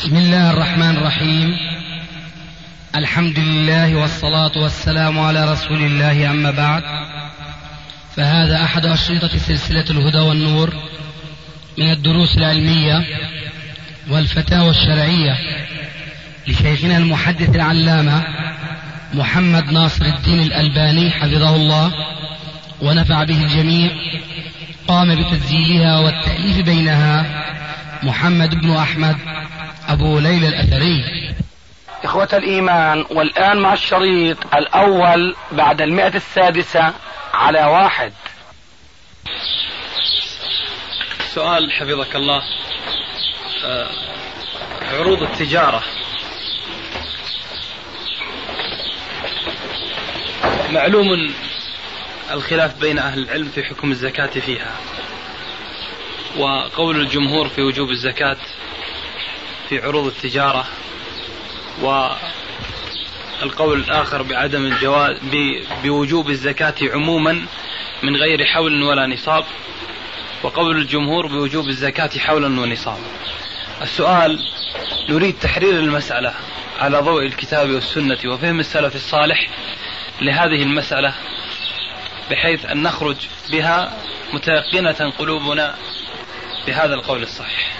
بسم الله الرحمن الرحيم. الحمد لله والصلاة والسلام على رسول الله، أما بعد، فهذا أحد أشرطة سلسلة الهدى والنور من الدروس العلمية والفتاوى الشرعية لشيخنا المحدث العلامة محمد ناصر الدين الألباني حفظه الله ونفع به الجميع. قام بتسجيلها والتأليف بينها محمد بن أحمد أبو ليلى الأثري. إخوة الإيمان، والآن مع الشريط الأول بعد 106 على 1. سؤال حفظك الله. عروض التجارة معلوم الخلاف بين أهل العلم في حكم الزكاة فيها، وقول الجمهور في وجوب الزكاة في عروض التجارة، والقول الآخر بعدم الجواز بوجوب الزكاة عموما من غير حول ولا نصاب، وقول الجمهور بوجوب الزكاة حولا ونصاب. السؤال: نريد تحرير المسألة على ضوء الكتاب والسنة وفهم السلف الصالح لهذه المسألة، بحيث أن نخرج بها متيقنة قلوبنا بهذا القول الصحيح.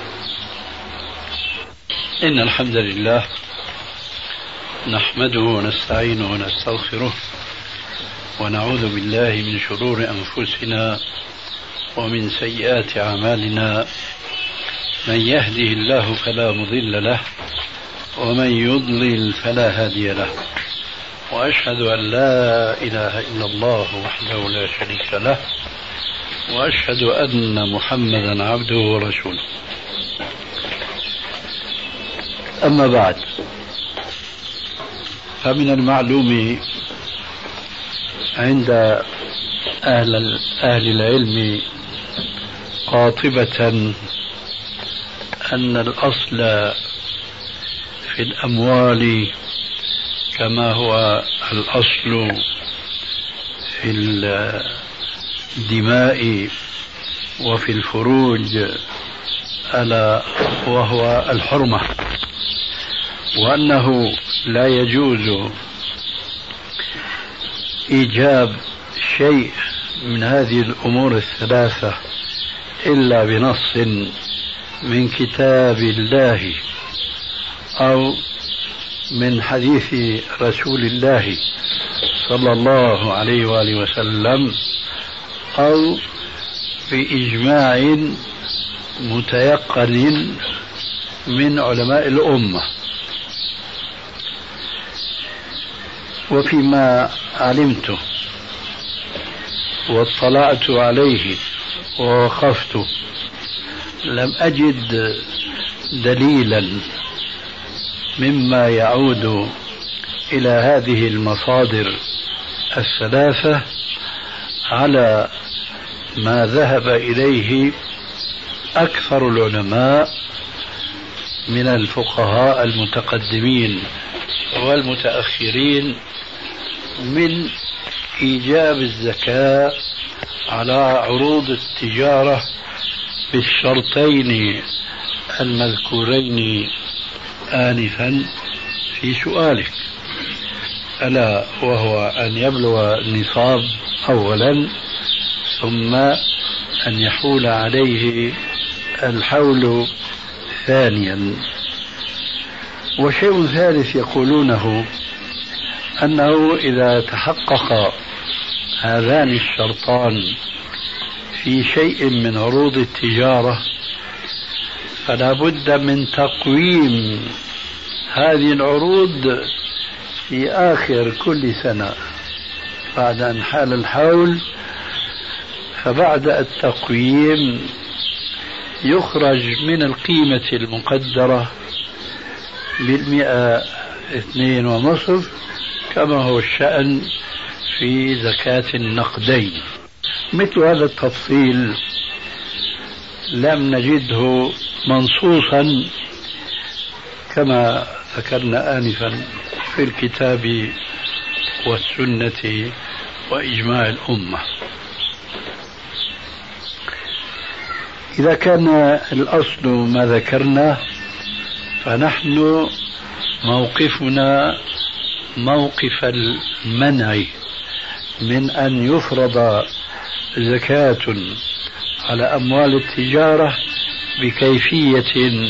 إن الحمد لله نحمده ونستعينه ونستغفره ونعوذ بالله من شرور أنفسنا ومن سيئات أعمالنا. من يهده الله فلا مضل له ومن يضلل فلا هادي له، وأشهد أن لا إله إلا الله وحده لا شريك له، وأشهد أن محمدا عبده ورسوله. أما بعد، فمن المعلوم عند أهل العلم قاطبة أن الأصل في الأموال كما هو الأصل في الدماء وفي الفروج ألا وهو الحرمة، وأنه لا يجوز إيجاب شيء من هذه الأمور الثلاثة إلا بنص من كتاب الله أو من حديث رسول الله صلى الله عليه وآله وسلم أو بإجماع متيقن من علماء الأمة. وفيما علمت واطلعت عليه ووقفت لم أجد دليلا مما يعود إلى هذه المصادر الثلاثة على ما ذهب إليه أكثر العلماء من الفقهاء المتقدمين والمتأخرين من إيجاب الزكاة على عروض التجارة بالشرطين المذكورين آنفا في سؤالك، ألا وهو أن يبلغ النصاب أولا، ثم أن يحول عليه الحول ثانيا. وشيء ثالث يقولونه أنه إذا تحقق هذان الشرطان في شيء من عروض التجارة فلا بد من تقويم هذه العروض في آخر كل سنة بعد أن حال الحول، فبعد التقويم يخرج من القيمة المقدرة بالمئة 2.5 كما هو الشأن في زكاة النقدين. مثل هذا التفصيل لم نجده منصوصا كما ذكرنا آنفا في الكتاب والسنة وإجماع الأمة. إذا كان الأصل ما ذكرنا فنحن موقفنا موقف المنع من أن يفرض زكاة على أموال التجارة بكيفية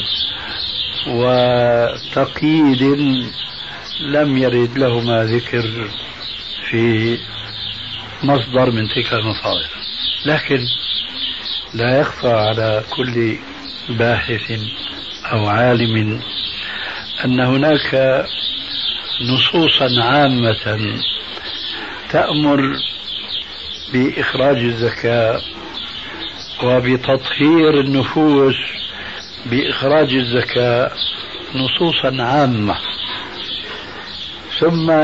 وتقييد لم يرد لهما ذكر في مصدر من تلك المصادر. لكن لا يخفى على كل باحث أو عالم أن هناك نصوصا عامة تأمر بإخراج الزكاة وبتطهير النفوس بإخراج الزكاة، نصوصا عامة. ثم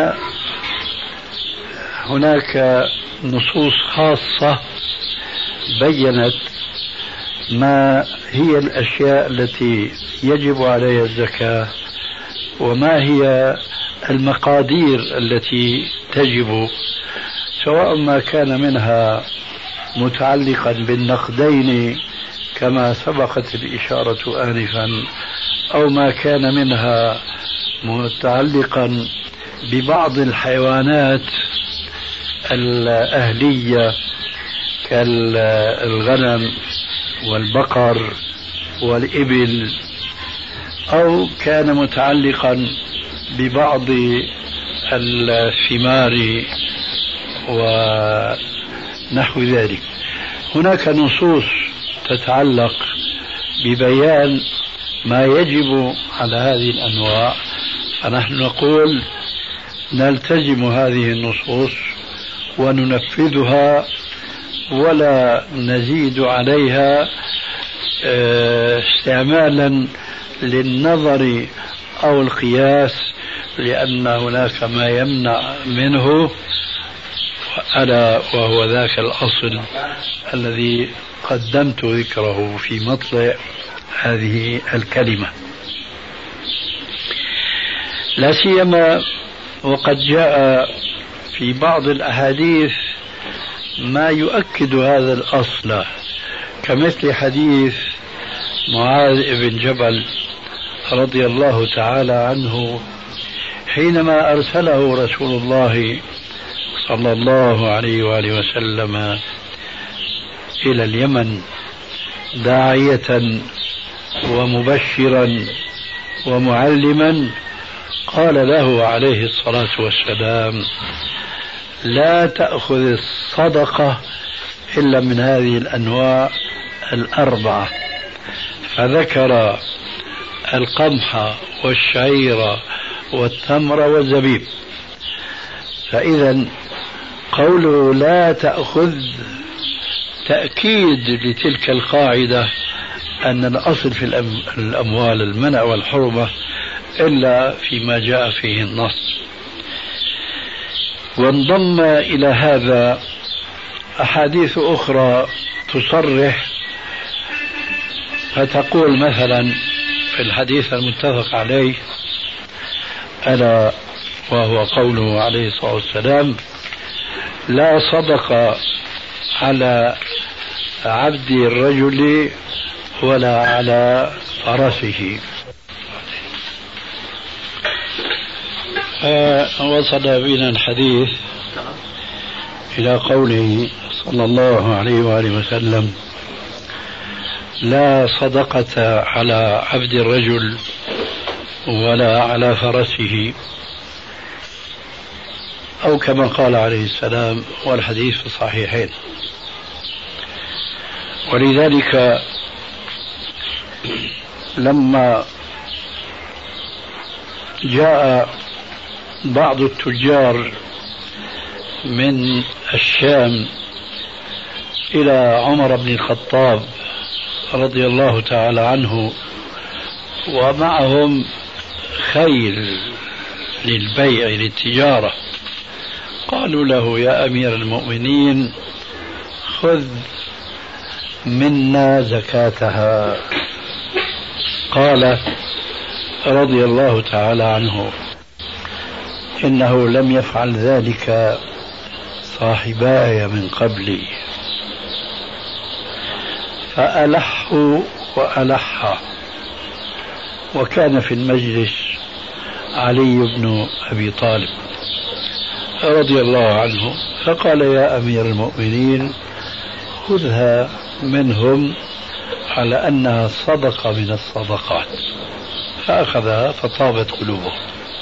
هناك نصوص خاصة بيّنت ما هي الأشياء التي يجب عليها الزكاة وما هي المقادير التي تجب، سواء ما كان منها متعلقا بالنقدين كما سبقت الإشارة آنفا، أو ما كان منها متعلقا ببعض الحيوانات الأهلية كالغنم والبقر والإبل، أو كان متعلقا ببعض الثمار ونحو ذلك. هناك نصوص تتعلق ببيان ما يجب على هذه الأنواع، فنحن نقول نلتزم هذه النصوص وننفذها ولا نزيد عليها استعمالا للنظر أو القياس، لأن هناك ما يمنع منه، ألا وهو ذاك الأصل الذي قدمت ذكره في مطلع هذه الكلمة. لا سيما وقد جاء في بعض الأحاديث ما يؤكد هذا الأصل، كمثل حديث معاذ بن جبل رضي الله تعالى عنه حينما أرسله رسول الله صلى الله عليه وآله وسلم إلى اليمن داعية ومبشرا ومعلما، قال له عليه الصلاة والسلام: لا تأخذ الصدقة إلا من هذه الأنواع الأربعة، فذكر القمح والشعير والتمر والزبيب. فإذا قوله لا تأخذ تأكيد لتلك القاعدة أن الأصل في الأموال المنع والحرمة إلا فيما جاء فيه النص. وانضم إلى هذا أحاديث أخرى تصرح، فتقول مثلا في الحديث المتفق عليه ألا وهو قوله عليه الصلاة والسلام: لا صدق على عبد الرجل ولا على فرسه. وصل بنا الحديث إلى قوله صلى الله عليه وآله وسلم: لا صدقة على عبد الرجل ولا على فرسه، أو كما قال عليه السلام، والحديث في الصحيحين. ولذلك لما جاء بعض التجار من الشام إلى عمر بن الخطاب رضي الله تعالى عنه ومعهم خيل للبيع للتجارة، قالوا له: يا أمير المؤمنين، خذ منا زكاتها. قال رضي الله تعالى عنه: إنه لم يفعل ذلك صاحباي من قبلي، فألحوا وألحا، وكان في المجلس علي بن أبي طالب رضي الله عنه، فقال: يا أمير المؤمنين، خذها منهم على أنها صدقة من الصدقات. فأخذها فطابت قلوبهم.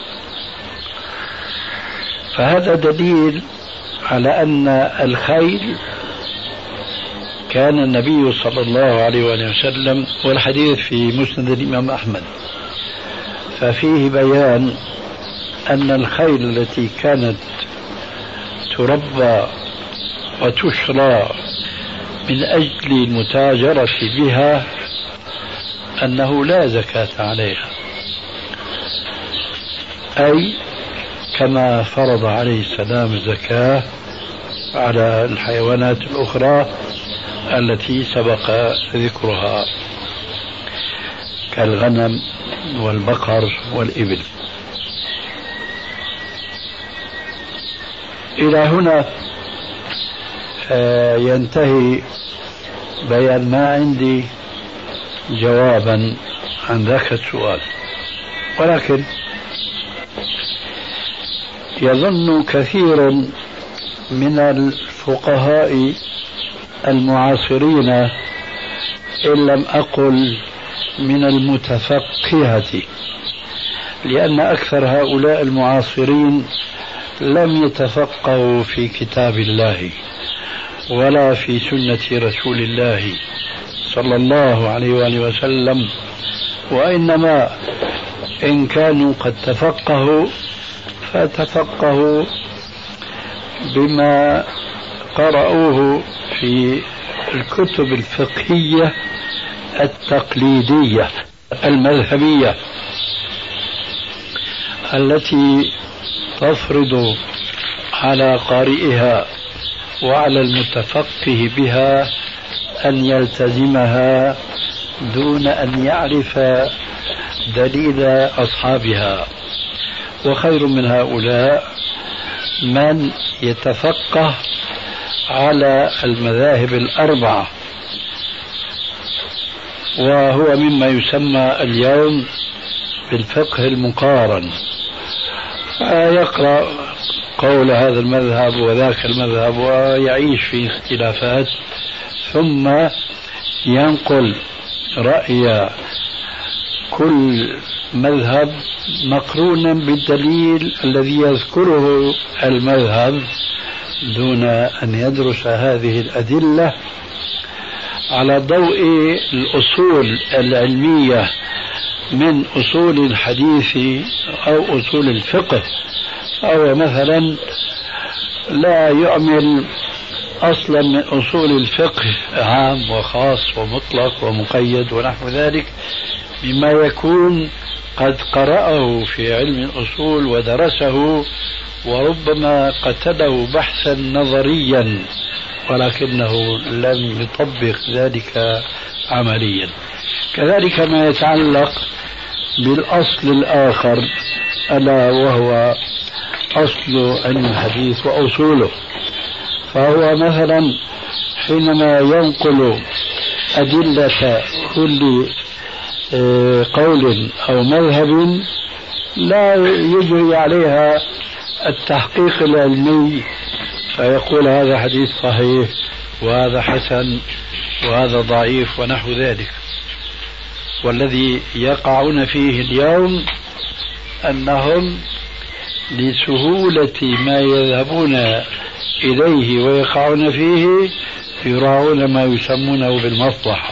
فهذا دليل على أن الخيل كان النبي صلى الله عليه وسلم، والحديث في مسند الإمام أحمد، ففيه بيان أن الخيل التي كانت تربى وتشرى من أجل المتاجرة بها أنه لا زكاة عليها، أي كما فرض عليه السلام الزكاة على الحيوانات الأخرى التي سبق ذكرها كالغنم والبقر والإبل. إلى هنا ينتهي بيان ما عندي جوابا عن ذاك السؤال، ولكن يظن كثير من الفقهاء المعاصرين، إن لم أقل من المتفقهة، لأن أكثر هؤلاء المعاصرين لم يتفقهوا في كتاب الله ولا في سنة رسول الله صلى الله عليه وآله وسلم، وإنما إن كانوا قد تفقهوا فتفقهوا بما قرأوه في الكتب الفقهية التقليدية المذهبية التي تفرض على قارئها وعلى المتفقه بها أن يلتزمها دون أن يعرف دليل أصحابها. وخير من هؤلاء من يتفقه على المذاهب الأربعة، وهو مما يسمى اليوم بالفقه المقارن، يقرأ قول هذا المذهب وذاك المذهب ويعيش في اختلافات، ثم ينقل رأي كل مذهب مقرونا بالدليل الذي يذكره المذهب دون أن يدرس هذه الأدلة على ضوء الأصول العلمية من أصول الحديث أو أصول الفقه. أو مثلا لا يعمل أصلا من أصول الفقه عام وخاص ومطلق ومقيد ونحو ذلك بما يكون قد قرأه في علم الأصول ودرسه وربما قتله بحثا نظريا ولكنه لم يطبق ذلك عمليا. كذلك ما يتعلق بالأصل الآخر ألا وهو أصل علم الحديث وأصوله، فهو مثلا حينما ينقل أدلة كل قول أو مذهب لا يجري عليها التحقيق العلمي فيقول هذا حديث صحيح وهذا حسن وهذا ضعيف ونحو ذلك. والذي يقعون فيه اليوم أنهم لسهولة ما يذهبون إليه ويقعون فيه يراعون ما يسمونه بالمصلحة،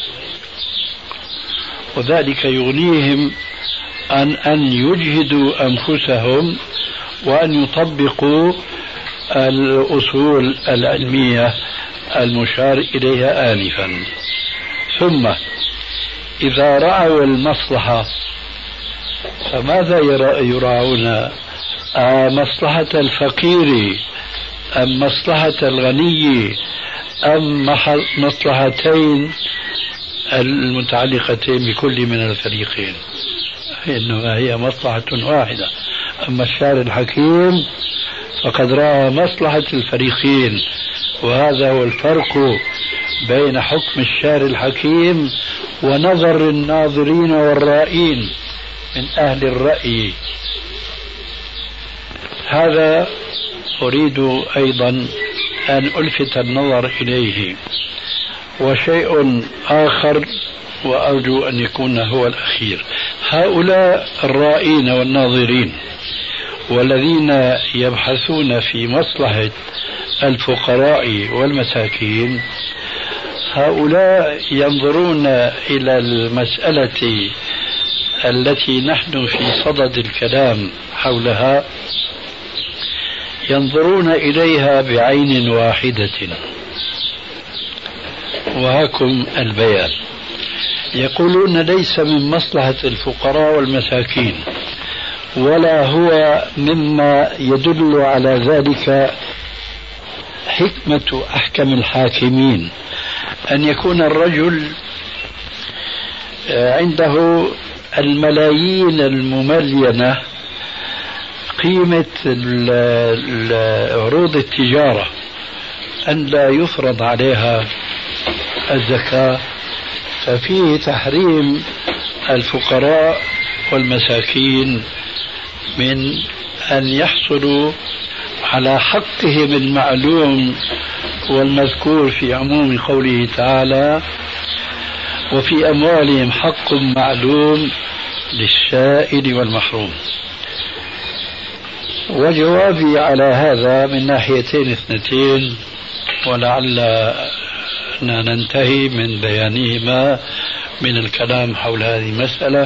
وذلك يغنيهم عن أن يجهدوا أنفسهم وأن يطبقوا الأصول العلمية المشار إليها آنفا. ثم إذا رأوا المصلحة فماذا يراعون؟ مصلحة الفقير أم مصلحة الغني أم مصلحتين المتعلقتين بكل من الفريقين؟ إنما هي مصلحة واحدة. أما الشارع الحكيم فقد رأى مصلحة الفريقين، وهذا هو الفرق بين حكم الشارع الحكيم ونظر الناظرين والرائين من أهل الرأي. هذا أريد أيضا أن ألفت النظر إليه. وشيء آخر وأرجو أن يكون هو الأخير، هؤلاء الرائين والناظرين والذين يبحثون في مصلحة الفقراء والمساكين، هؤلاء ينظرون إلى المسألة التي نحن في صدد الكلام حولها، ينظرون إليها بعين واحدة. وهاكم البيان. يقولون ليس من مصلحة الفقراء والمساكين، ولا هو مما يدل على ذلك حكمة أحكم الحاكمين أن يكون الرجل عنده الملايين المملينة قيمة عروض التجارة أن لا يفرض عليها الزكاة، ففيه تحريم الفقراء والمساكين من أن يحصلوا على حقهم المعلوم والمذكور في عموم قوله تعالى: وفي أموالهم حق معلوم للسائل والمحروم. وجوابي على هذا من ناحيتين اثنتين، ولعلنا ننتهي من بيانهما من الكلام حول هذه المسألة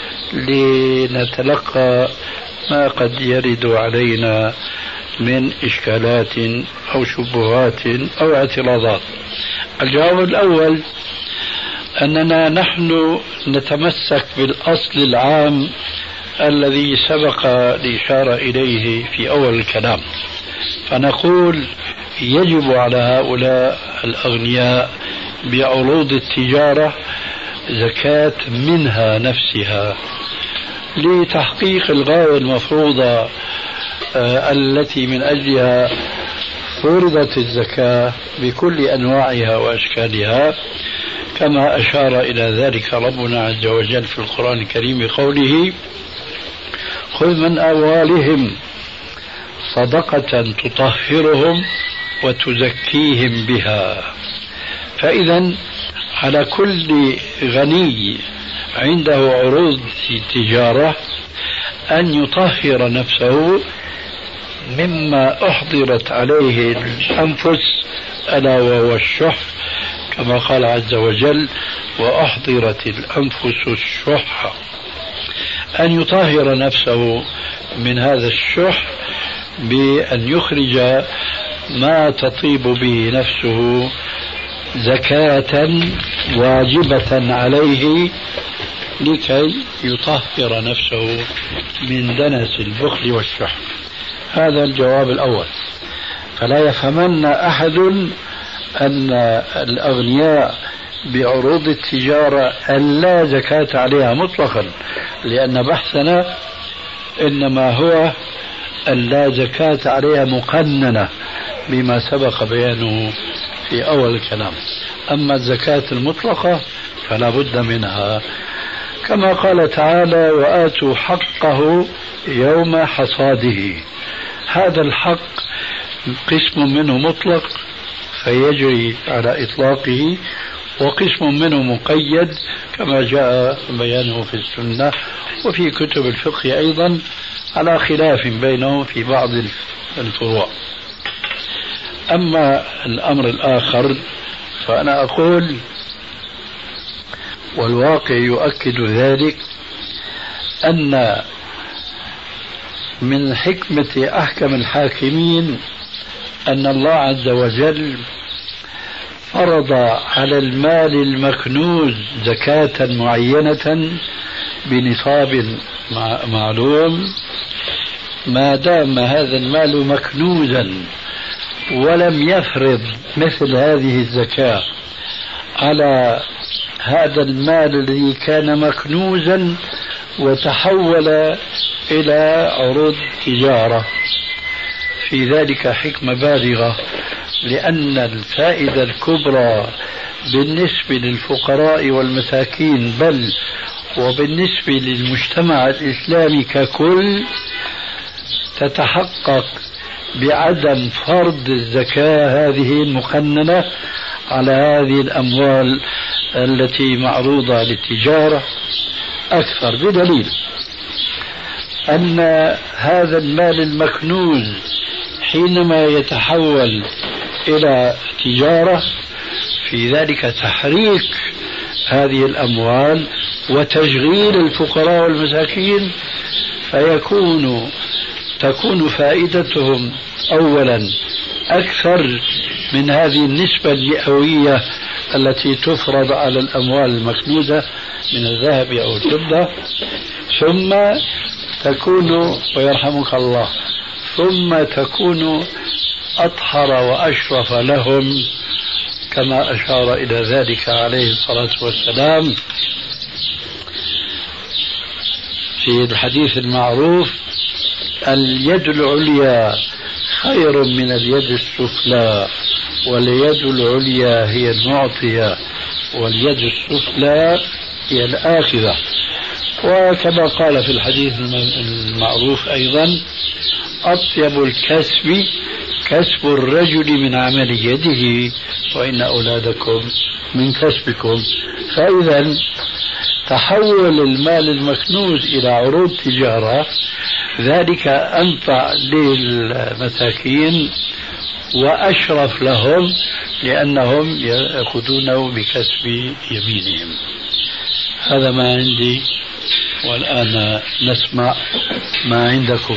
لنتلقى ما قد يرد علينا من إشكالات أو شبهات أو اعتراضات. الجواب الأول أننا نحن نتمسك بالأصل العام الذي سبق الإشارة إليه في أول الكلام، فنقول يجب على هؤلاء الأغنياء بعروض التجارة زكاة منها نفسها لتحقيق الغاية المفروضة التي من أجلها فرضت الزكاة بكل أنواعها وأشكالها، كما أشار إلى ذلك ربنا عز وجل في القرآن الكريم بقوله: خذ من أموالهم صدقة تطهرهم وتزكيهم بها. فإذا على كل غني عنده عروض تجارة أن يطهر نفسه مما أحضرت عليه الأنفس ألا وهو الشح، كما قال عز وجل: وأحضرت الأنفس الشح. أن يطهر نفسه من هذا الشح بأن يخرج ما تطيب به نفسه زكاة واجبة عليه لكي يطهر نفسه من دنس البخل والشح. هذا الجواب الأول. فلا يفهمن أحد أن الأغنياء بعروض التجارة لا زكاة عليها مطلقا، لأن بحثنا إنما هو أن لا زكاة عليها مقننة بما سبق بيانه في أول الكلام. أما الزكاة المطلقة فلا بد منها، كما قال تعالى: وآتوا حقه يوم حصاده. هذا الحق قسم منه مطلق فيجري على إطلاقه، وقسم منه مقيد كما جاء بيانه في السنة وفي كتب الفقه أيضا، على خلاف بينهم في بعض الفروع. أما الأمر الآخر فأنا أقول، والواقع يؤكد ذلك، أن من حكمة أحكم الحاكمين أن الله عز وجل فرض على المال المكنوز زكاة معينة بنصاب معلوم، ما دام هذا المال مكنوزا، ولم يفرض مثل هذه الزكاة على هذا المال الذي كان مكنوزا وتحول إلى عروض تجارة. في ذلك حكمة بالغة، لأن الفائدة الكبرى بالنسبة للفقراء والمساكين بل وبالنسبة للمجتمع الإسلامي ككل تتحقق بعدم فرض الزكاة هذه المقننة على هذه الأموال التي معروضة للتجارة أكثر، بدليل أن هذا المال المكنوز حينما يتحول إلى تجارة في ذلك تحريك هذه الأموال وتشغيل الفقراء والمساكين، تكون فائدتهم أولا أكثر من هذه النسبة المئوية التي تفرض على الأموال المكنوزة من الذهب أو الفضة، ثم تكون ويرحمك الله أطهر وأشرف لهم كما أشار إلى ذلك عليه الصلاة والسلام في الحديث المعروف: اليد العليا خير من اليد السفلى، واليد العليا هي المعطية واليد السفلى هي الآخذة. وكما قال في الحديث المعروف أيضا: أطيب الكسب كسب الرجل من عمل يده وإن أولادكم من كسبكم. فإذا تحول المال المكنوز إلى عروض تجارة ذلك أنفع للمساكين وأشرف لهم لأنهم يأخذونه بكسب يمينهم. هذا ما عندي، والآن نسمع ما عندكم.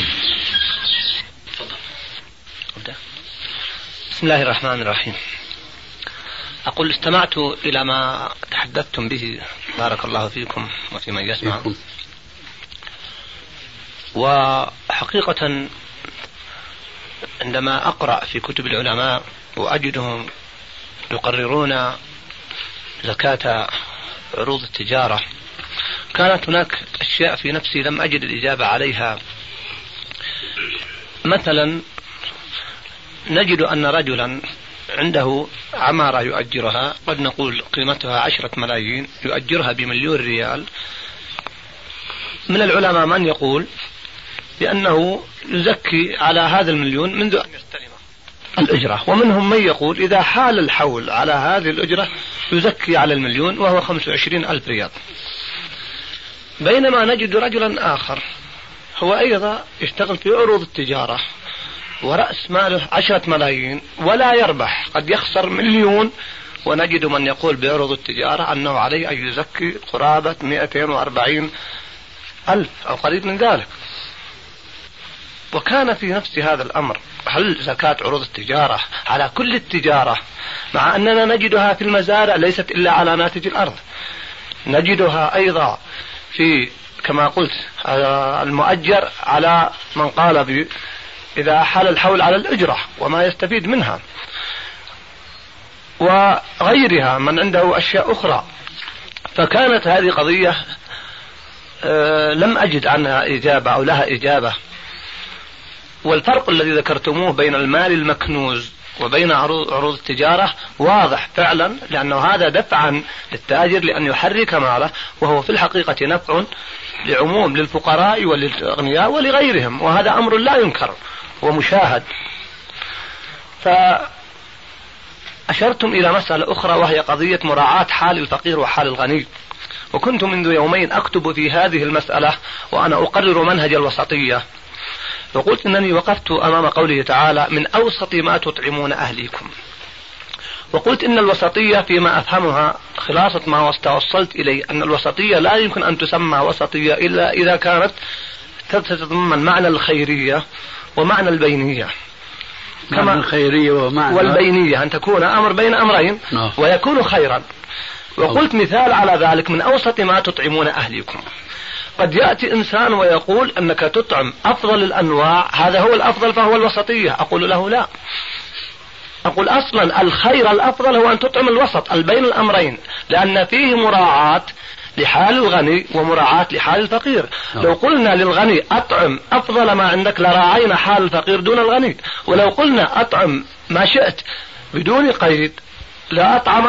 بسم الله الرحمن الرحيم. أقول استمعت إلى ما تحدثتم به، بارك الله فيكم وفي من يسمع. وحقيقة عندما أقرأ في كتب العلماء وأجدهم يقررون زكاة عروض التجارة، كانت هناك أشياء في نفسي لم أجد الإجابة عليها. مثلا نجد أن رجلا عنده عمارة يؤجرها، قد نقول قيمتها 10 ملايين، يؤجرها ب1,000,000 ريال. من العلماء من يقول بأنه يزكي على هذا 1,000,000 منذ أن يستلم الأجرة، ومنهم من يقول إذا حال الحول على هذه الأجرة يزكي على 1,000,000 وهو 25,000 ريال. بينما نجد رجلا آخر هو أيضا يشتغل في عروض التجارة ورأس ماله 10 ملايين ولا يربح، قد يخسر 1,000,000، ونجد من يقول بعروض التجارة أنه عليه أن يزكي قرابة 240,000 أو قريب من ذلك. وكان في نفس هذا الأمر: هل زكاة عروض التجارة على كل التجارة، مع أننا نجدها في المزارع ليست إلا على ناتج الأرض، نجدها أيضا في كما قلت المؤجر على من قال إذا حال الحول على الأجرة وما يستفيد منها، وغيرها من عنده أشياء أخرى. فكانت هذه قضية لم أجد عنها إجابة أو لها إجابة. والفرق الذي ذكرتموه بين المال المكنوز وبين عروض التجارة واضح فعلا، لأنه هذا دفعا للتاجر لأن يحرك ماله، وهو في الحقيقة نفع لعموم للفقراء وللأغنياء ولغيرهم، وهذا أمر لا ينكر ومشاهد. فأشرتم إلى مسألة أخرى وهي قضية مراعاة حال الفقير وحال الغني، وكنت منذ يومين أكتب في هذه المسألة وأنا أقرر منهج الوسطية، وقلت أنني وقفت أمام قوله تعالى: من أوسط ما تطعمون أهليكم. وقلت إن الوسطية فيما أفهمها خلاصة ما توصلت إليه أن الوسطية لا يمكن أن تسمى وسطية إلا إذا كانت تتضمن معنى الخيرية ومعنى البينية. كما الخيرية والبينية أن تكون أمر بين أمرين ويكون خيرا. وقلت مثال على ذلك: من أوسط ما تطعمون أهليكم. قد يأتي إنسان ويقول أنك تطعم أفضل الأنواع، هذا هو الأفضل فهو الوسطية. أقول له لا، أقول أصلا الخير الأفضل هو أن تطعم الوسط البين الأمرين، لأن فيه مراعاة لحال الغني ومراعاة لحال الفقير. لو قلنا للغني أطعم أفضل ما عندك لراعينا حال الفقير دون الغني، ولو قلنا أطعم ما شئت بدون قيد لا أطعم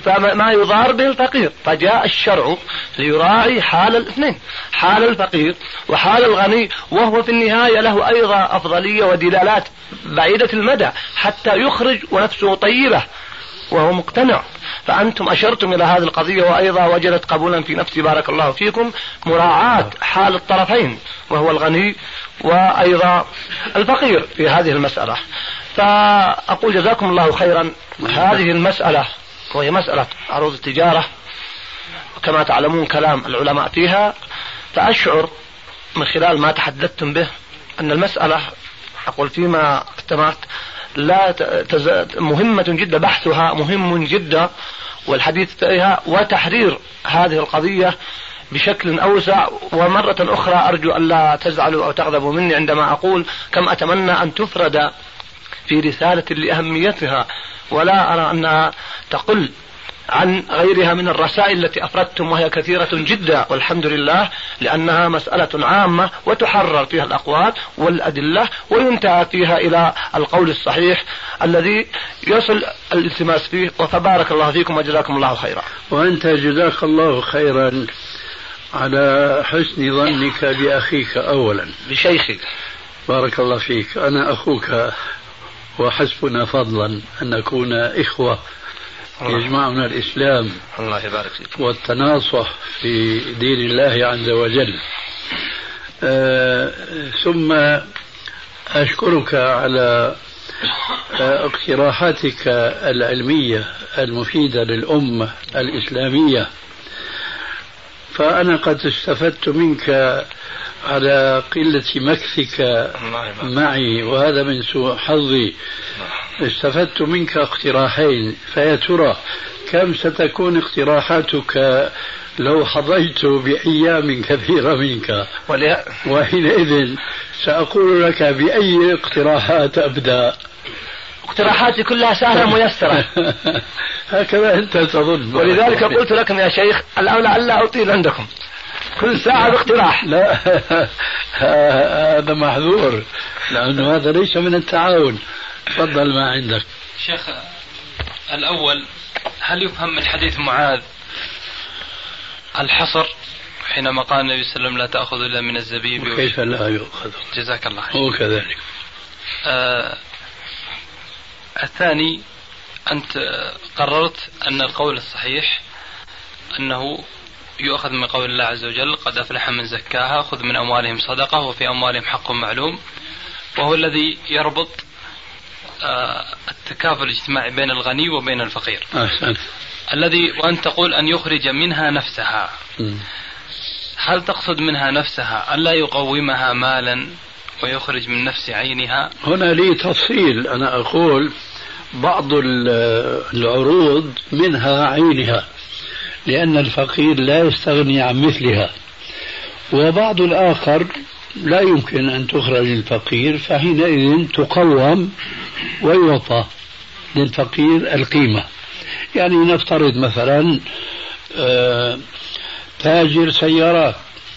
فما يضار به الفقير. فجاء الشرع ليراعي حال الاثنين، حال الفقير وحال الغني، وهو في النهاية له أيضا أفضلية ودلالات بعيدة المدى حتى يخرج ونفسه طيبة وهو مقتنع. فأنتم أشرتم إلى هذه القضية وأيضا وجدت قبولا في نفسي بارك الله فيكم، مراعاة حال الطرفين وهو الغني وأيضا الفقير في هذه المسألة. فأقول جزاكم الله خيرا. هذه المسألة وهي مسألة عروض التجارة كما تعلمون كلام العلماء فيها، فأشعر من خلال ما تحدثتم به أن المسألة أقول فيما استمعت لا مهمة جدا، بحثها مهم جدا والحديث فيها وتحرير هذه القضية بشكل أوسع. ومرة أخرى أرجو أن لا تزعلوا أو تغضبوا مني عندما أقول كم أتمنى أن تفرد في رسالة لأهميتها، ولا أرى أنها تقل عن غيرها من الرسائل التي أفردتم وهي كثيرة جدا والحمد لله، لأنها مسألة عامة وتحرر فيها الأقوال والأدلة وينتهى فيها إلى القول الصحيح الذي يصل الالتماس فيه. فبارك الله فيكم وجزاكم الله خيرا. وأنت جزاك الله خيرا على حسن ظنك بأخيك أولا، بشيخك بارك الله فيك. أنا أخوك وحسبنا فضلا أن نكون إخوة يجمعنا الإسلام الله يبارك فيك والتناصح في دين الله عز وجل. ثم أشكرك على اقتراحاتك العلمية المفيدة للأمة الإسلامية. فأنا قد استفدت منك على قلة مكثك معي وهذا من سوء حظي. استفدت منك اقتراحين، فيا ترى كم ستكون اقتراحاتك لو حظيت بأيام كثيرة منك؟ وحينئذ سأقول لك بأي اقتراحات أبدأ. اقتراحاتي كلها سهلة ميسرة. هكذا أنت تظن، ولذلك قلت لكم يا شيخ الأولى ألا أطيل عندكم كل ساعة باقتراح. لا هذا محظور لأنه هذا ليس من التعاون. تفضل ما عندك شيخ. الأول، هل يفهم من حديث معاذ الحصر حينما قال النبي صلى الله عليه وسلم لا تأخذ إلا من الزبيب؟ كيف لا يؤخذ؟ جزاك الله خير. هو كذلك. الثاني، أنت قررت أن القول الصحيح أنه يؤخذ من قول الله عز وجل قد أفلح من زكاها خذ من أموالهم صدقة وفي أموالهم حق معلوم، وهو الذي يربط التكافل الاجتماعي بين الغني وبين الفقير. أحسن. الذي وأن تقول أن يخرج منها نفسها. هل تقصد منها نفسها ألا يقومها مالا ويخرج من نفس عينها؟ هنا لي تفصيل. أنا أقول بعض العروض منها عينها لأن الفقير لا يستغني عن مثلها، وبعض الآخر لا يمكن أن تخرج للفقير، فحينئذ تقوم ويعطى للفقير القيمة. يعني نفترض مثلا تاجر سيارات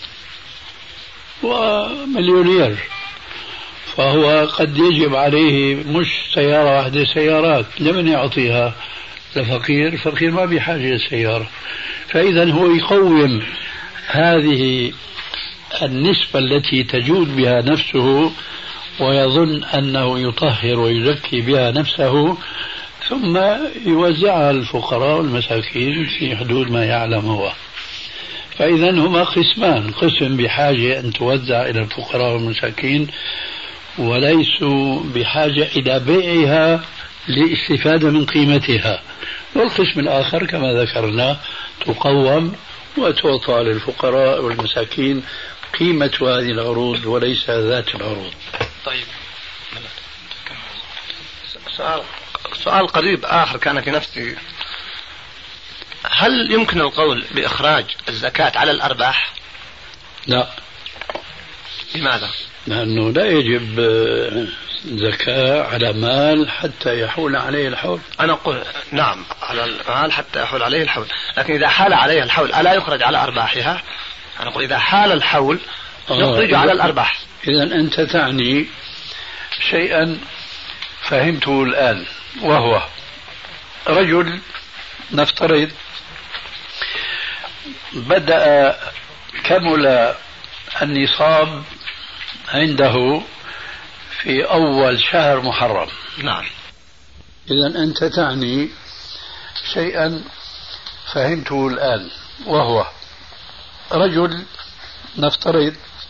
ومليونير، فهو قد يجب عليه مش سيارة واحدة، سيارات. لمن يعطيها؟ لفقير. فقير ما بحاجة للسيارة، فإذا هو يقوم هذه النسبة التي تجود بها نفسه ويظن أنه يطهر ويزكي بها نفسه، ثم يوزعها الفقراء والمساكين في حدود ما يعلم هو. فإذا هما قسمان: قسم بحاجة أن توزع إلى الفقراء والمساكين وليسوا بحاجة إلى بيعها لاستفادة من قيمتها، والقسم الآخر كما ذكرنا تقوم وتعطى للفقراء والمساكين قيمة هذه العروض وليس ذات العروض. طيب، سؤال قريب آخر كان في نفسي: هل يمكن القول بإخراج الزكاة على الأرباح؟ لا. لماذا؟ لأنه لا يجب زكاة على مال حتى يحول عليه الحول. أنا أقول نعم على المال حتى يحول عليه الحول، لكن إذا حال عليه الحول ألا يخرج على أرباحها؟ أنا أقول إذا حال الحول يخرج على الأرباح. إذا أنت تعني شيئا فهمته الآن، وهو رجل نفترض بدأ كمل النصاب عنده في أول شهر محرم. نعم. إذن أنت تعني شيئا فهمته الآن، وهو رجل نفترض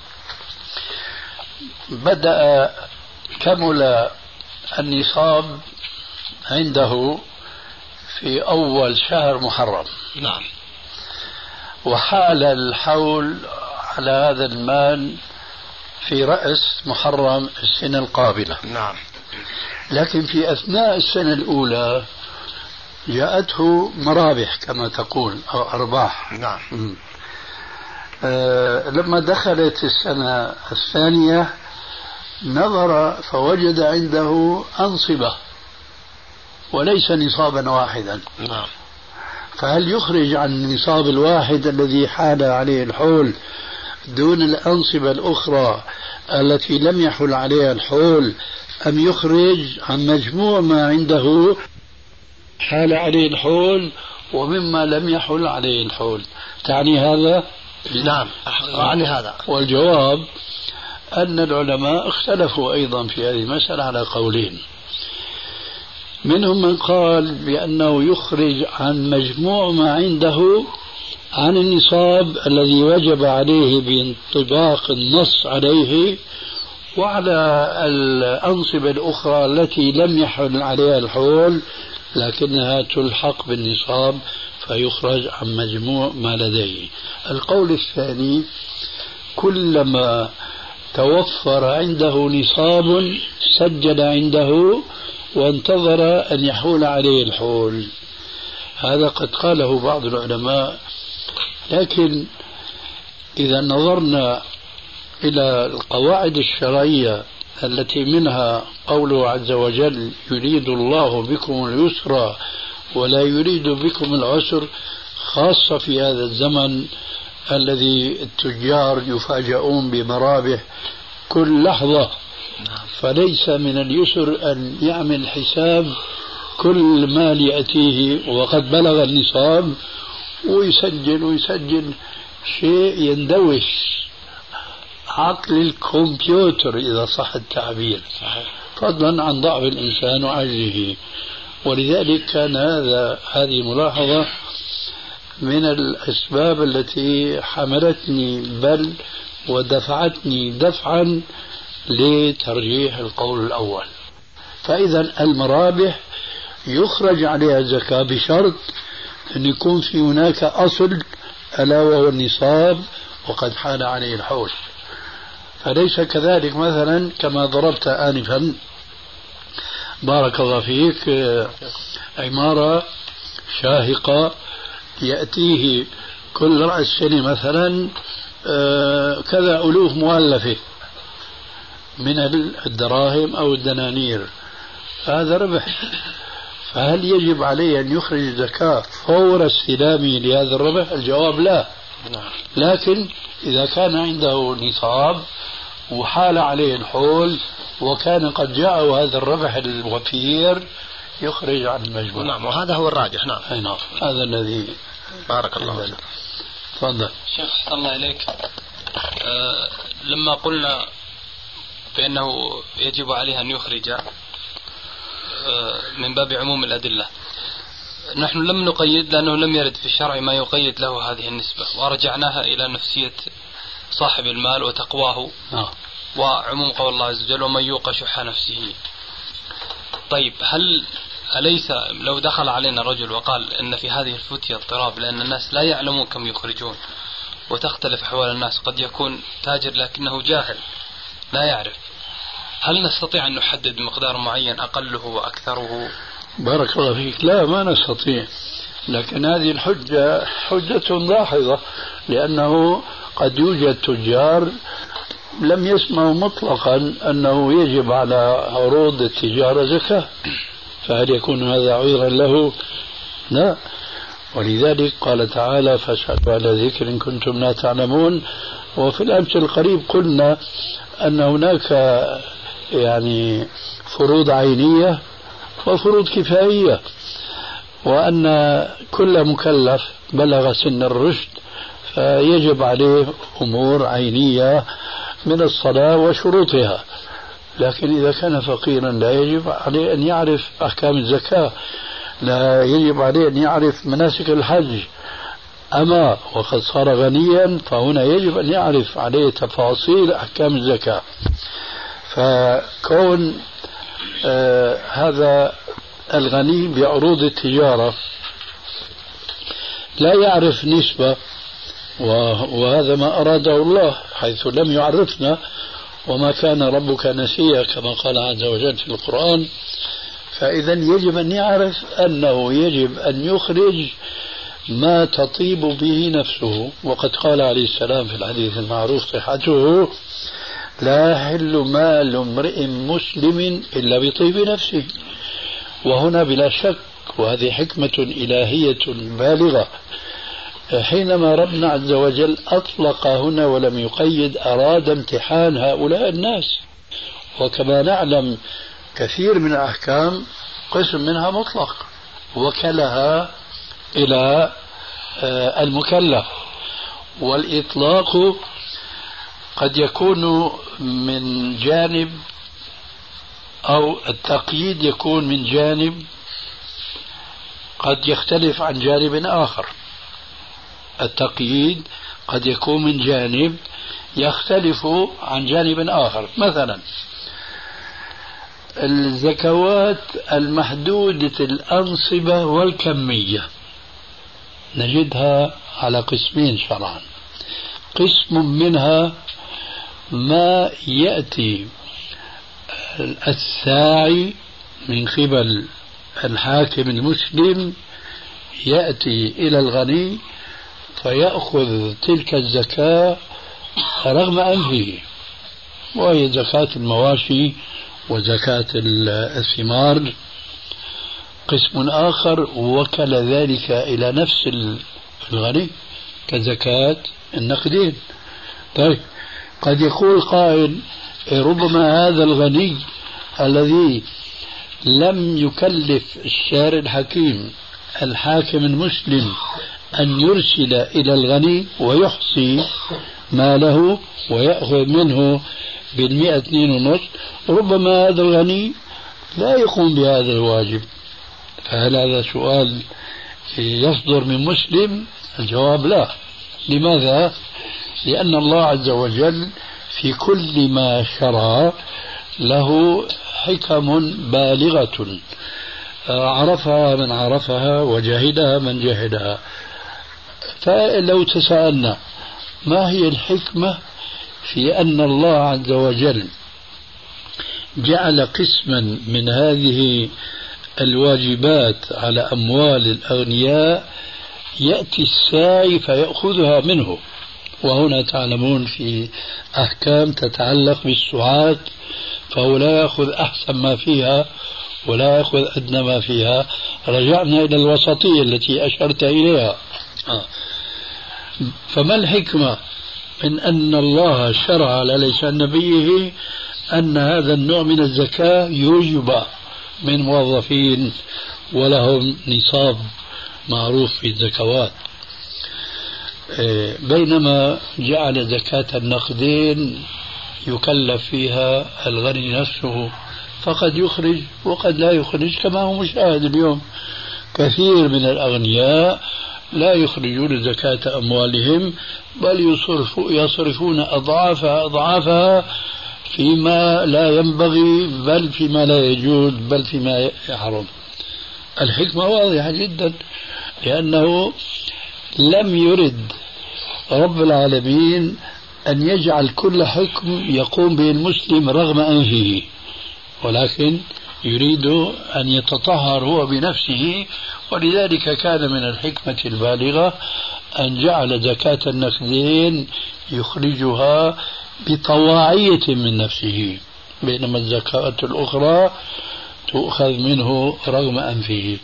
بدأ كمل النصاب عنده في أول شهر محرم. نعم. وحال الحول على هذا المال في رأس محرم السنة القابلة. نعم. لكن في أثناء السنة الأولى جاءته مرابح كما تقول أو أرباح. نعم. لما دخلت السنة الثانية نظر فوجد عنده أنصبة وليس نصابا واحدا. نعم. فهل يخرج عن النصاب الواحد الذي حال عليه الحول دون الأنصبة الأخرى التي لم يحل عليها الحول، أم يخرج عن مجموع ما عنده حال عليه الحول ومما لم يحل عليه الحول؟ تعني هذا؟ نعم أعني هذا. والجواب أن العلماء اختلفوا أيضا في هذه المسألة على قولين. منهم من قال بأنه يخرج عن مجموع ما عنده عن النصاب الذي وجب عليه بانطباق النص عليه، وعلى الأنصبة الأخرى التي لم يحل عليها الحول لكنها تلحق بالنصاب فيخرج عن مجموع ما لديه. القول الثاني كلما توفر عنده نصاب سجل عنده وانتظر أن يحول عليه الحول. هذا قد قاله بعض العلماء، لكن إذا نظرنا إلى القواعد الشرعية التي منها قوله عز وجل يريد الله بكم اليسر ولا يريد بكم العسر، خاصة في هذا الزمن الذي التجار يفاجؤون بمرابح كل لحظة، فليس من اليسر أن يعمل حساب كل مال يأتيه وقد بلغ النصاب ويسجل شيء يندوش عقل الكمبيوتر إذا صح التعبير، فضلا عن ضعف الإنسان وعجزه. ولذلك كان هذه ملاحظة من الأسباب التي حملتني بل ودفعتني دفعا لترجيح القول الأول. فإذا المرابح يخرج عليها الزكاة بشرط أن يكون في هناك أصل ألا وهو النصاب وقد حال عليه الحول. فليس كذلك مثلا كما ضربت آنفا بارك الله فيك عمارة شاهقة يأتيه كل رأس سنة مثلا كذا ألوف مؤلفة من الدراهم أو الدنانير، هذا ربح. فهل يجب عليه أن يخرج الزكاة فور استلامه لهذا الربح؟ الجواب لا. لكن إذا كان عنده نصاب وحال عليه الحول وكان قد جاءه هذا الربح الوفير يخرج عن المجموع. نعم، وهذا هو الراجح. نعم. نعم، هذا الذي بارك الله فيك. تفضل شيخ. أحسن الله إليك. لما قلنا بأنه يجب عليه أن يخرج من باب عموم الأدلة، نحن لم نقيد لأنه لم يرد في الشرع ما يقيد له هذه النسبة، ورجعناها إلى نفسية صاحب المال وتقواه وعموم قول الله عز وجل ومن يوق شح نفسه. طيب، أليس لو دخل علينا رجل وقال إن في هذه الفتية اضطراب لأن الناس لا يعلمون كم يخرجون وتختلف أحوال الناس، قد يكون تاجر لكنه جاهل لا يعرف، هل نستطيع أن نحدد مقدار معين أقله وأكثره؟ بارك الله فيك. لا، ما نستطيع، لكن هذه الحجة حجة داحضة، لأنه قد يوجد تجار لم يسمعوا مطلقا أنه يجب على عروض التجارة زكاة، فهل يكون هذا عذرا له؟ لا. ولذلك قال تعالى فاسألوا على ذكر إن كنتم لا تعلمون. وفي الأمس القريب قلنا أن هناك يعني فروض عينية وفروض كفائية، وأن كل مكلف بلغ سن الرشد فيجب عليه أمور عينية من الصلاة وشروطها، لكن إذا كان فقيرا لا يجب عليه أن يعرف أحكام الزكاة، لا يجب عليه أن يعرف مناسك الحج. أما وقد صار غنيا فهنا يجب أن يعرف عليه تفاصيل أحكام الزكاة. فكون هذا الغني بعروض التجارة لا يعرف نسبة، وهذا ما أراده الله حيث لم يعرفنا وما كان ربك نسيا كما قال عز وجل في القرآن. فإذا يجب أن يعرف أنه يجب أن يخرج ما تطيب به نفسه، وقد قال عليه السلام في الحديث المعروف صحته: لا يحل مال امرئ مسلم إلا بطيب نفسه. وهنا بلا شك، وهذه حكمة إلهية بالغة، حينما ربنا عز وجل أطلق هنا ولم يقيد أراد امتحان هؤلاء الناس. وكما نعلم كثير من الأحكام قسم منها مطلق وكلها إلى المكلف، والإطلاق قد يكون من جانب أو التقييد يكون من جانب قد يختلف عن جانب آخر. التقييد قد يكون من جانب يختلف عن جانب آخر. مثلا الزكوات المحدودة الأنصبة والكمية نجدها على قسمين شرعا. قسم منها ما يأتي الساعي من قبل الحاكم المسلم يأتي إلى الغني فيأخذ تلك الزكاة رغم أنفه، وهي زكاة المواشي وزكاة الثمار. قسم آخر وكل ذلك إلى نفس الغني كزكاة النقدين. طيب قد يقول قائل: ربما هذا الغني الذي لم يكلف الشارع الحكيم الحاكم المسلم أن يرسل إلى الغني ويحصي ماله ويأخذ منه 2.5%، ربما هذا الغني لا يقوم بهذا الواجب. فهل هذا سؤال يصدر من مسلم؟ الجواب لا. لماذا؟ لأن الله عز وجل في كل ما شرع له حكم بالغة عرفها من عرفها وجهدها من جهدها. فلو تساءلنا ما هي الحكمة في أن الله عز وجل جعل قسما من هذه الواجبات على أموال الأغنياء يأتي الساعي فيأخذها منه؟ وهنا تعلمون في أحكام تتعلق بالسعاة، فهو لا يأخذ أحسن ما فيها ولا يأخذ أدنى ما فيها. رجعنا إلى الوسطية التي أشرت إليها. فما الحكمة من أن الله شرع على لسان نبيه أن هذا النوع من الزكاة يوجب من موظفين ولهم نصاب معروف في الزكوات، بينما جعل زكاة النقدين يكلف فيها الغني نفسه، فقد يخرج وقد لا يخرج كما هو مشاهد اليوم. كثير من الأغنياء لا يخرجون زكاة أموالهم بل يصرفون أضعافها فيما لا ينبغي، بل فيما لا يجوز، بل فيما يحرم. الحكمة واضحة جدا، لأنه لم يرد رب العالمين أن يجعل كل حكم يقوم به المسلم رغم أنفه، ولكن يريد أن يتطهر هو بنفسه. ولذلك كان من الحكمة البالغة أن جعل زكاة النقدين يخرجها بطواعية من نفسه، بينما الزكاة الأخرى تؤخذ منه رغم أنفه.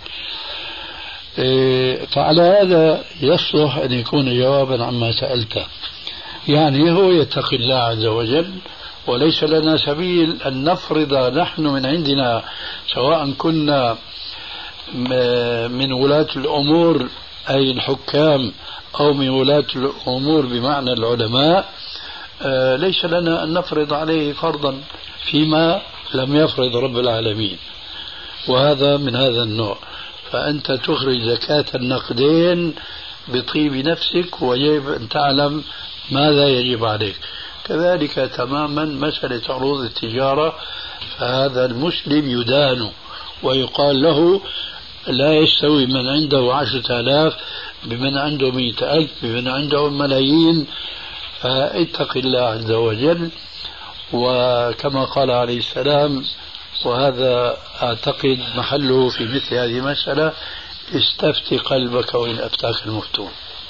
فعلى هذا يصلح أن يكون جوابا عما سألته، يعني هو يتقي الله عز وجل، وليس لنا سبيل أن نفرض نحن من عندنا، سواء كنا من ولاة الأمور أي الحكام أو من ولاة الأمور بمعنى العلماء، ليس لنا أن نفرض عليه فرضا فيما لم يفرض رب العالمين، وهذا من هذا النوع. فأنت تخرج زكاة النقدين بطيب نفسك، ويجب أن تعلم ماذا يجب عليك. كذلك تماما مسألة عروض التجارة، فهذا المسلم يدان ويقال له لا يستوي من عنده 10,000 بمن عنده 100,000 بمن عنده ملايين. فاتق الله عز وجل، وكما قال عليه السلام، وهذا أعتقد محله في مثل هذه المسألة: استفت قلبك وإن أفتاك المفتون.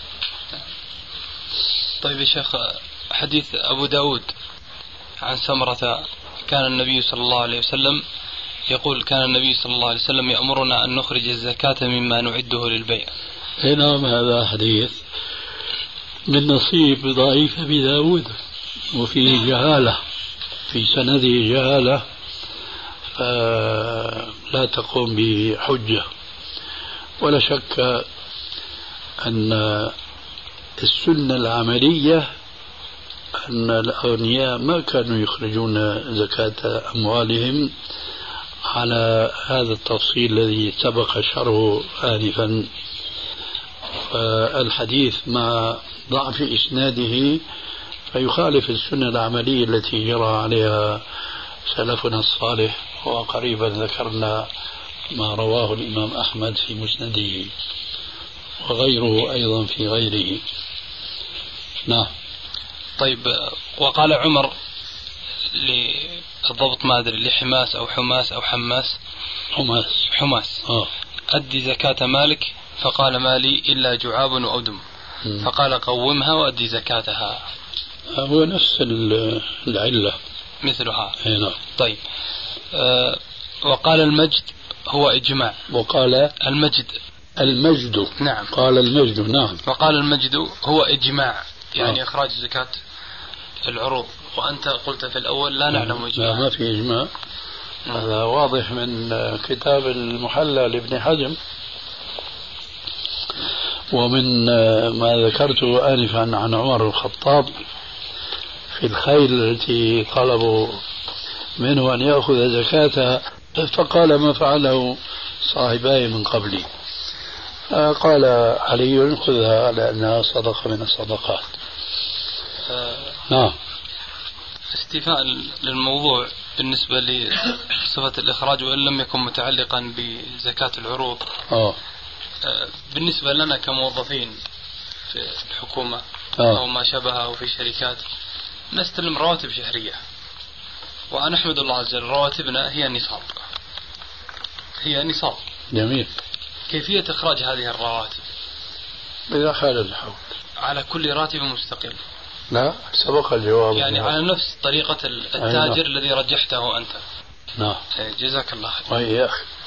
طيب يا شيخ، حديث أبو داود عن سمرة كان النبي صلى الله عليه وسلم يقول: كان النبي صلى الله عليه وسلم يأمرنا أن نخرج الزكاة مما نعده للبيع. نعم، هذا حديث من نصيب ضعيف أبي داود، وفيه جهالة، في سنده جهالة، لا تقوم بحجة. ولا شك أن السنة العملية أن الأغنياء ما كانوا يخرجون زكاة أموالهم على هذا التفصيل الذي سبق شرحه آنفا. الحديث مع ضعف إسناده فيخالف السنة العملية التي جرى عليها سلفنا الصالح، وقريبا ذكرنا ما رواه الإمام أحمد في مسنده وغيره أيضا في غيره. نعم. طيب، وقال عمر للضبط ما أدري لحماس أو حماس أو حماس حماس أدي زكاة مالك، فقال: مالي إلا جعاب وأدم. فقال: قومها وأدي زكاتها. هو نفس العلة مثلها. نعم. طيب، وقال المجد هو إجماع. وقال المجد نعم. قال المجد نعم. وقال المجد هو إجماع، يعني إخراج زكاة العروض. وأنت قلت في الأول لا نعلم إجماع. لا، ما في إجماع. هذا واضح من كتاب المحلى لابن حزم، ومن ما ذكرته آنفا عن عمر الخطاب في الخيل التي طلبوا منه أن يأخذ زكاتها، فقال: ما فعله صاحباي من قبلي؟ قال علي: خذها لأنها صدقة من الصدقات. نعم. استيفاء للموضوع بالنسبة لصفة الإخراج وإن لم يكن متعلقا بزكاة العروض، بالنسبة لنا كموظفين في الحكومة أو ما شابه أو في شركات نستلم رواتب شهرية، وأنا أحمد الله عز وجل رواتبنا هي نصاب. جميل. كيفية إخراج هذه الرواتب إذا حال الحول على كل راتب مستقل؟ لا، سبق الجواب. يعني على نفس طريقة التاجر الذي رجحته أنت. نعم. جزاك الله خير. وإياك.